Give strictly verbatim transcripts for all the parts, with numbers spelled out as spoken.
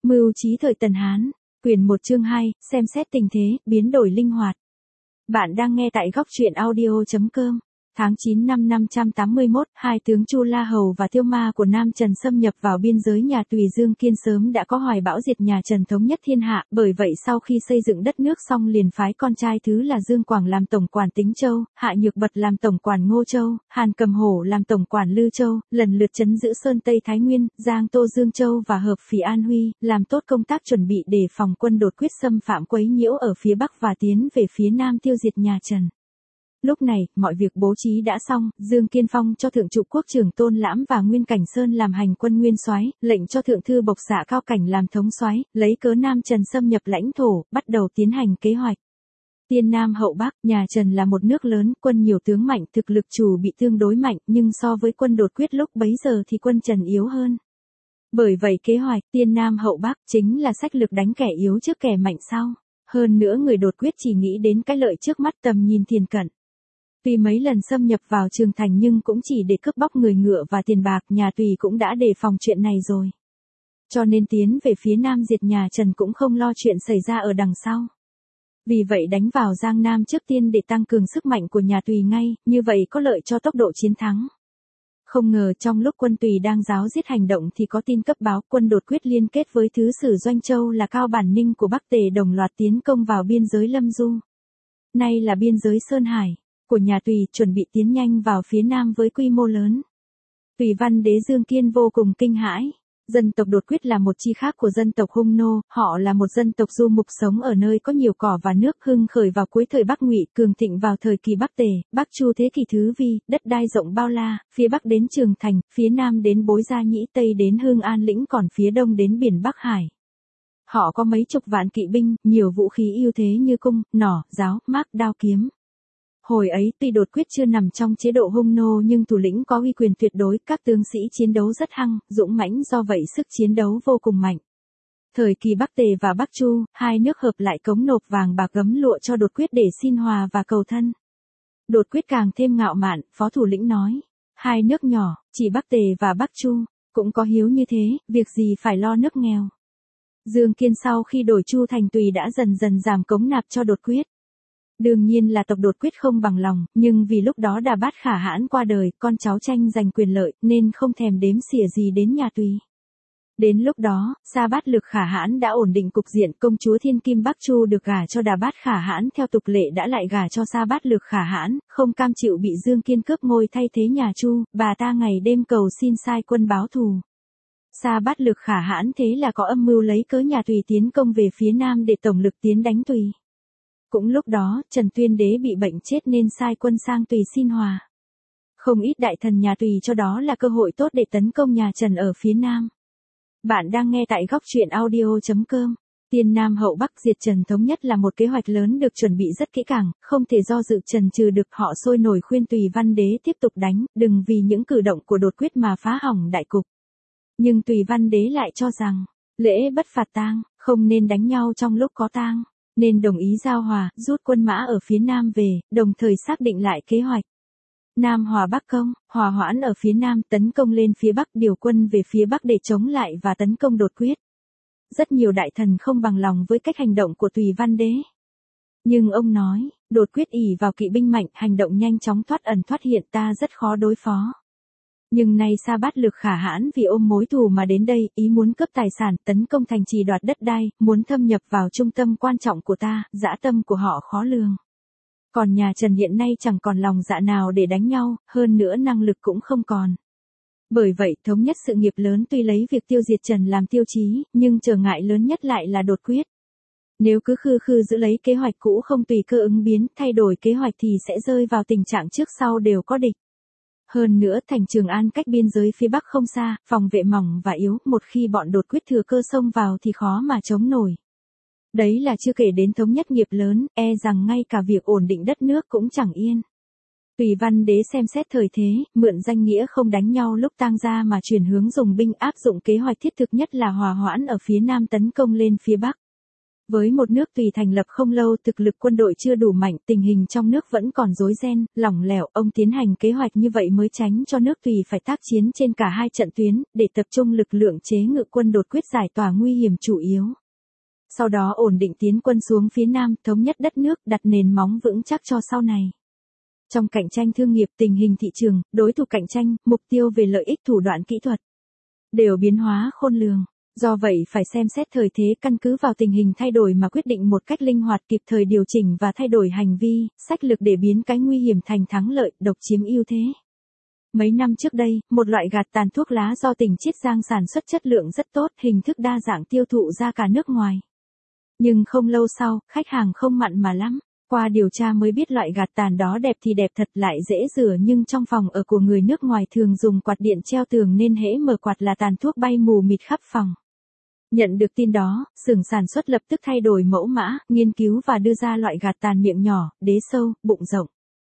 Mưu trí thời Tần Hán, quyển một chương hai, xem xét tình thế, biến đổi linh hoạt. Bạn đang nghe tại góc truyện audio.com. Tháng chín năm năm trăm tám mươi mốt, hai tướng Chu La Hầu và Tiêu Ma của Nam Trần xâm nhập vào biên giới nhà Tùy. Dương Kiên sớm đã có hoài bão diệt nhà Trần thống nhất thiên hạ, bởi vậy sau khi xây dựng đất nước xong liền phái con trai thứ là Dương Quảng làm tổng quản Tính Châu, Hạ Nhược Bật làm tổng quản Ngô Châu, Hàn Cầm Hổ làm tổng quản Lư Châu, lần lượt trấn giữ Sơn Tây Thái Nguyên, Giang Tô Dương Châu và Hợp Phì An Huy, làm tốt công tác chuẩn bị đề phòng quân đột quyết xâm phạm quấy nhiễu ở phía Bắc và tiến về phía Nam tiêu diệt nhà Trần. Lúc này, mọi việc bố trí đã xong, Dương Kiên phong cho Thượng Trụ Quốc trưởng Tôn Lãm và Nguyên Cảnh Sơn làm hành quân nguyên soái, lệnh cho Thượng thư Bộc Xạ Cao Cảnh làm thống soái, lấy cớ Nam Trần xâm nhập lãnh thổ, bắt đầu tiến hành kế hoạch. Tiên Nam hậu Bắc, nhà Trần là một nước lớn, quân nhiều tướng mạnh, thực lực chủ bị tương đối mạnh, nhưng so với quân đột quyết lúc bấy giờ thì quân Trần yếu hơn. Bởi vậy kế hoạch Tiên Nam hậu Bắc chính là sách lược đánh kẻ yếu trước kẻ mạnh sau. Hơn nữa người đột quyết chỉ nghĩ đến cái lợi trước mắt, tầm nhìn thiền cận. Tuy mấy lần xâm nhập vào Trường Thành nhưng cũng chỉ để cướp bóc người ngựa và tiền bạc, nhà Tùy cũng đã đề phòng chuyện này rồi. Cho nên tiến về phía Nam diệt nhà Trần cũng không lo chuyện xảy ra ở đằng sau. Vì vậy đánh vào Giang Nam trước tiên để tăng cường sức mạnh của nhà Tùy ngay, như vậy có lợi cho tốc độ chiến thắng. Không ngờ trong lúc quân Tùy đang giáo giết hành động thì có tin cấp báo quân đột quyết liên kết với Thứ sử Doanh Châu là Cao Bản Ninh của Bắc Tề đồng loạt tiến công vào biên giới Lâm Du. Nay là biên giới Sơn Hải của nhà Tùy, chuẩn bị tiến nhanh vào phía Nam với quy mô lớn. Tùy Văn đế Dương Kiên vô cùng kinh hãi. Dân tộc đột quyết là một chi khác của dân tộc Hung Nô, họ là một dân tộc du mục sống ở nơi có nhiều cỏ và nước, hưng khởi vào cuối thời Bắc Ngụy, cường thịnh vào thời kỳ Bắc Tề, Bắc Chu thế kỷ thứ Vi, đất đai rộng bao la, phía Bắc đến Trường Thành, phía Nam đến Bối Gia Nhĩ, Tây đến Hương An Lĩnh, còn phía Đông đến biển Bắc Hải. Họ có mấy chục vạn kỵ binh, nhiều vũ khí ưu thế như cung, nỏ, giáo, mác, đao kiếm. Hồi ấy tuy đột quyết chưa nằm trong chế độ Hung Nô nhưng thủ lĩnh có uy quyền tuyệt đối, các tướng sĩ chiến đấu rất hăng, dũng mãnh, do vậy sức chiến đấu vô cùng mạnh. Thời kỳ Bắc Tề và Bắc Chu, hai nước hợp lại cống nộp vàng bạc gấm lụa cho đột quyết để xin hòa và cầu thân. Đột quyết càng thêm ngạo mạn, phó thủ lĩnh nói, hai nước nhỏ, chỉ Bắc Tề và Bắc Chu, cũng có hiếu như thế, việc gì phải lo nước nghèo. Dương Kiên sau khi đổi Chu thành Tùy đã dần dần giảm cống nạp cho đột quyết. Đương nhiên là tộc đột quyết không bằng lòng, nhưng vì lúc đó Đà Bát Khả Hãn qua đời, con cháu tranh giành quyền lợi, nên không thèm đếm xỉa gì đến nhà Tùy. Đến lúc đó, Sa Bát Lực Khả Hãn đã ổn định cục diện, công chúa Thiên Kim Bắc Chu được gả cho Đà Bát Khả Hãn theo tục lệ đã lại gả cho Sa Bát Lực Khả Hãn, không cam chịu bị Dương Kiên cướp ngôi thay thế nhà Chu, bà ta ngày đêm cầu xin sai quân báo thù. Sa Bát Lực Khả Hãn thế là có âm mưu lấy cớ nhà Tùy tiến công về phía Nam để tổng lực tiến đánh Tùy. Cũng lúc đó, Trần Tuyên Đế bị bệnh chết nên sai quân sang Tùy xin hòa. Không ít đại thần nhà Tùy cho đó là cơ hội tốt để tấn công nhà Trần ở phía Nam. Bạn đang nghe tại góc truyện audio.com. Tiên Nam hậu Bắc diệt Trần thống nhất là một kế hoạch lớn được chuẩn bị rất kỹ càng, không thể do dự trần trừ được. Họ sôi nổi khuyên Tùy Văn Đế tiếp tục đánh, đừng vì những cử động của đột quyết mà phá hỏng đại cục. Nhưng Tùy Văn Đế lại cho rằng, lễ bất phạt tang, không nên đánh nhau trong lúc có tang. Nên đồng ý giao hòa, rút quân mã ở phía Nam về, đồng thời xác định lại kế hoạch. Nam hòa Bắc công, hòa hoãn ở phía Nam, tấn công lên phía Bắc, điều quân về phía Bắc để chống lại và tấn công đột quyết. Rất nhiều đại thần không bằng lòng với cách hành động của Tùy Văn Đế. Nhưng ông nói, đột quyết ỷ vào kỵ binh mạnh, hành động nhanh chóng thoát ẩn thoát hiện, ta rất khó đối phó. Nhưng nay Sa Bát Lực Khả Hãn vì ôm mối thù mà đến đây, ý muốn cướp tài sản, tấn công thành trì đoạt đất đai, muốn thâm nhập vào trung tâm quan trọng của ta, dã tâm của họ khó lường. Còn nhà Trần hiện nay chẳng còn lòng dạ nào để đánh nhau, hơn nữa năng lực cũng không còn. Bởi vậy, thống nhất sự nghiệp lớn tuy lấy việc tiêu diệt Trần làm tiêu chí, nhưng trở ngại lớn nhất lại là đột quyết. Nếu cứ khư khư giữ lấy kế hoạch cũ không tùy cơ ứng biến, thay đổi kế hoạch thì sẽ rơi vào tình trạng trước sau đều có địch. Hơn nữa thành Trường An cách biên giới phía Bắc không xa, phòng vệ mỏng và yếu, một khi bọn đột quyết thừa cơ xông vào thì khó mà chống nổi. Đấy là chưa kể đến thống nhất nghiệp lớn, e rằng ngay cả việc ổn định đất nước cũng chẳng yên. Tùy Văn Đế xem xét thời thế, mượn danh nghĩa không đánh nhau lúc tang gia mà chuyển hướng dùng binh, áp dụng kế hoạch thiết thực nhất là hòa hoãn ở phía Nam tấn công lên phía Bắc. Với một nước tùy thành lập không lâu, thực lực quân đội chưa đủ mạnh, tình hình trong nước vẫn còn rối ren, lỏng lẻo, ông tiến hành kế hoạch như vậy mới tránh cho nước tùy phải tác chiến trên cả hai trận tuyến, để tập trung lực lượng chế ngự quân đột quyết giải tỏa nguy hiểm chủ yếu. Sau đó ổn định tiến quân xuống phía Nam, thống nhất đất nước, đặt nền móng vững chắc cho sau này. Trong cạnh tranh thương nghiệp, tình hình thị trường, đối thủ cạnh tranh, mục tiêu về lợi ích thủ đoạn kỹ thuật đều biến hóa khôn lường. Do vậy phải xem xét thời thế, căn cứ vào tình hình thay đổi mà quyết định một cách linh hoạt, kịp thời điều chỉnh và thay đổi hành vi, sách lược để biến cái nguy hiểm thành thắng lợi, độc chiếm ưu thế. Mấy năm trước đây, một loại gạt tàn thuốc lá do tỉnh Chiết Giang sản xuất chất lượng rất tốt, hình thức đa dạng tiêu thụ ra cả nước ngoài. Nhưng không lâu sau, khách hàng không mặn mà lắm. Qua điều tra mới biết loại gạt tàn đó đẹp thì đẹp thật, lại dễ rửa, nhưng trong phòng ở của người nước ngoài thường dùng quạt điện treo tường nên hễ mở quạt là tàn thuốc bay mù mịt khắp phòng. Nhận được tin đó, xưởng sản xuất lập tức thay đổi mẫu mã, nghiên cứu và đưa ra loại gạt tàn miệng nhỏ, đế sâu, bụng rộng.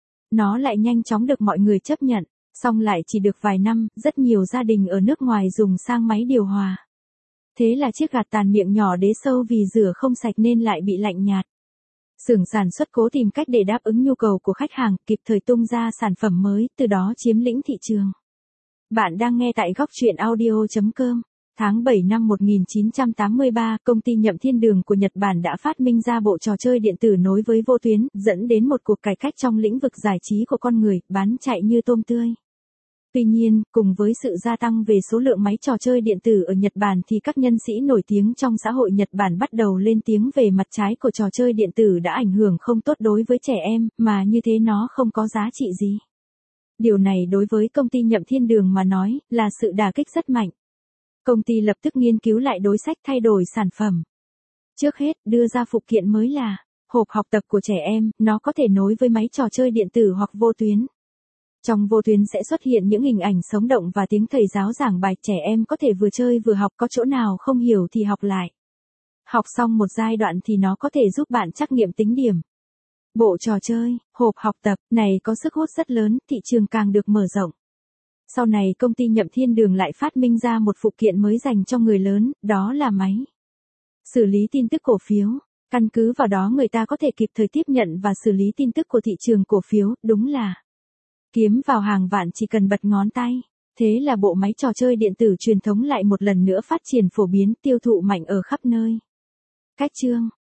Nó lại nhanh chóng được mọi người chấp nhận, song lại chỉ được vài năm, rất nhiều gia đình ở nước ngoài dùng sang máy điều hòa. Thế là chiếc gạt tàn miệng nhỏ đế sâu vì rửa không sạch nên lại bị lạnh nhạt. Xưởng sản xuất cố tìm cách để đáp ứng nhu cầu của khách hàng, kịp thời tung ra sản phẩm mới, từ đó chiếm lĩnh thị trường. Bạn đang nghe tại góc truyện audio chấm com. Tháng bảy năm một nghìn chín trăm tám mươi ba, công ty Nhậm Thiên Đường của Nhật Bản đã phát minh ra bộ trò chơi điện tử nối với vô tuyến, dẫn đến một cuộc cải cách trong lĩnh vực giải trí của con người, bán chạy như tôm tươi. Tuy nhiên, cùng với sự gia tăng về số lượng máy trò chơi điện tử ở Nhật Bản thì các nhân sĩ nổi tiếng trong xã hội Nhật Bản bắt đầu lên tiếng về mặt trái của trò chơi điện tử đã ảnh hưởng không tốt đối với trẻ em, mà như thế nó không có giá trị gì. Điều này đối với công ty Nhậm Thiên Đường mà nói, là sự đả kích rất mạnh. Công ty lập tức nghiên cứu lại đối sách, thay đổi sản phẩm. Trước hết, đưa ra phụ kiện mới là hộp học tập của trẻ em, nó có thể nối với máy trò chơi điện tử hoặc vô tuyến. Trong vô tuyến sẽ xuất hiện những hình ảnh sống động và tiếng thầy giáo giảng bài, trẻ em có thể vừa chơi vừa học, có chỗ nào không hiểu thì học lại. Học xong một giai đoạn thì nó có thể giúp bạn trắc nghiệm tính điểm. Bộ trò chơi, hộp học tập này có sức hút rất lớn, thị trường càng được mở rộng. Sau này công ty Nhậm Thiên Đường lại phát minh ra một phụ kiện mới dành cho người lớn, đó là máy xử lý tin tức cổ phiếu. Căn cứ vào đó người ta có thể kịp thời tiếp nhận và xử lý tin tức của thị trường cổ phiếu, đúng là kiếm vào hàng vạn chỉ cần bật ngón tay. Thế là bộ máy trò chơi điện tử truyền thống lại một lần nữa phát triển phổ biến, tiêu thụ mạnh ở khắp nơi. Cách chương